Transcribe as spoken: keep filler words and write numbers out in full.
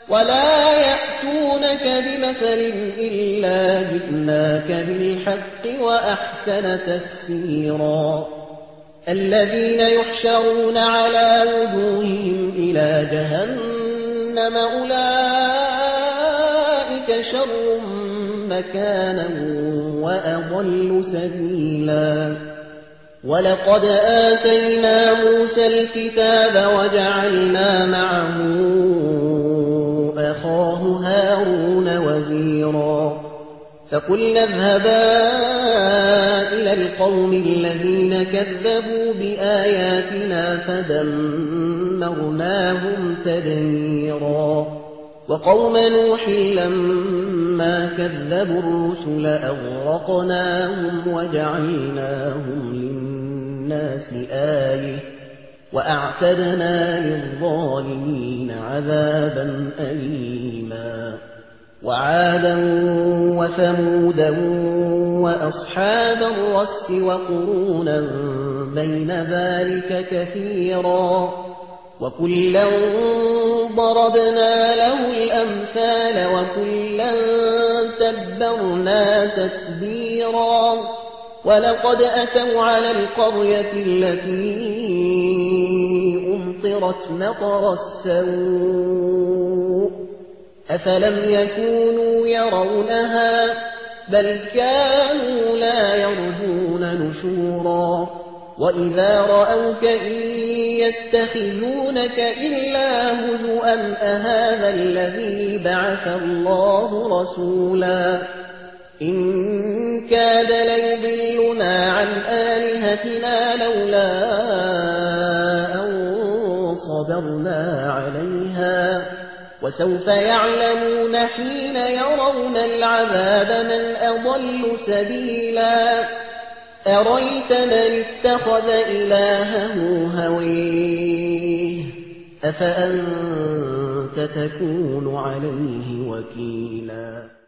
ولا يأتونك بمثل إلا جئناك بالحق وأحسن تفسيرا الذين يحشرون على وجوههم إلى جهنم أولئك شر مكانا وأضل سبيلا ولقد آتينا موسى الكتاب وجعلنا معه أخاه هارون وزيرا فقلنا اذهبا إلى القوم الذين كذبوا بآياتنا فدمرناهم تدميرا وقوم نوح لما كذبوا الرسل أغرقناهم وجعلناهم للناس آية وأعتدنا للظالمين عذابا أليما وعادا وثمودا وأصحاب الرس وقرونا بين ذلك كثيرا وكلا ضربنا له الأمثال وكلا تبرنا تتبيرا ولقد أتوا على القرية التي أمطرت مطر السوء أفلم يكونوا يرونها بل كانوا لا يرجون نشورا وإذا رأوك إن يتخذونك إلا هزؤا أهذا الذي بعث الله رسولا إن كاد ليضلنا عن آلهتنا لولا أن صبرنا عليها وسوف يعلمون حين يرون العذاب من أضل سبيلا أريت من اتخذ إلهه هويه أفأنت تكون عليه وكيلا.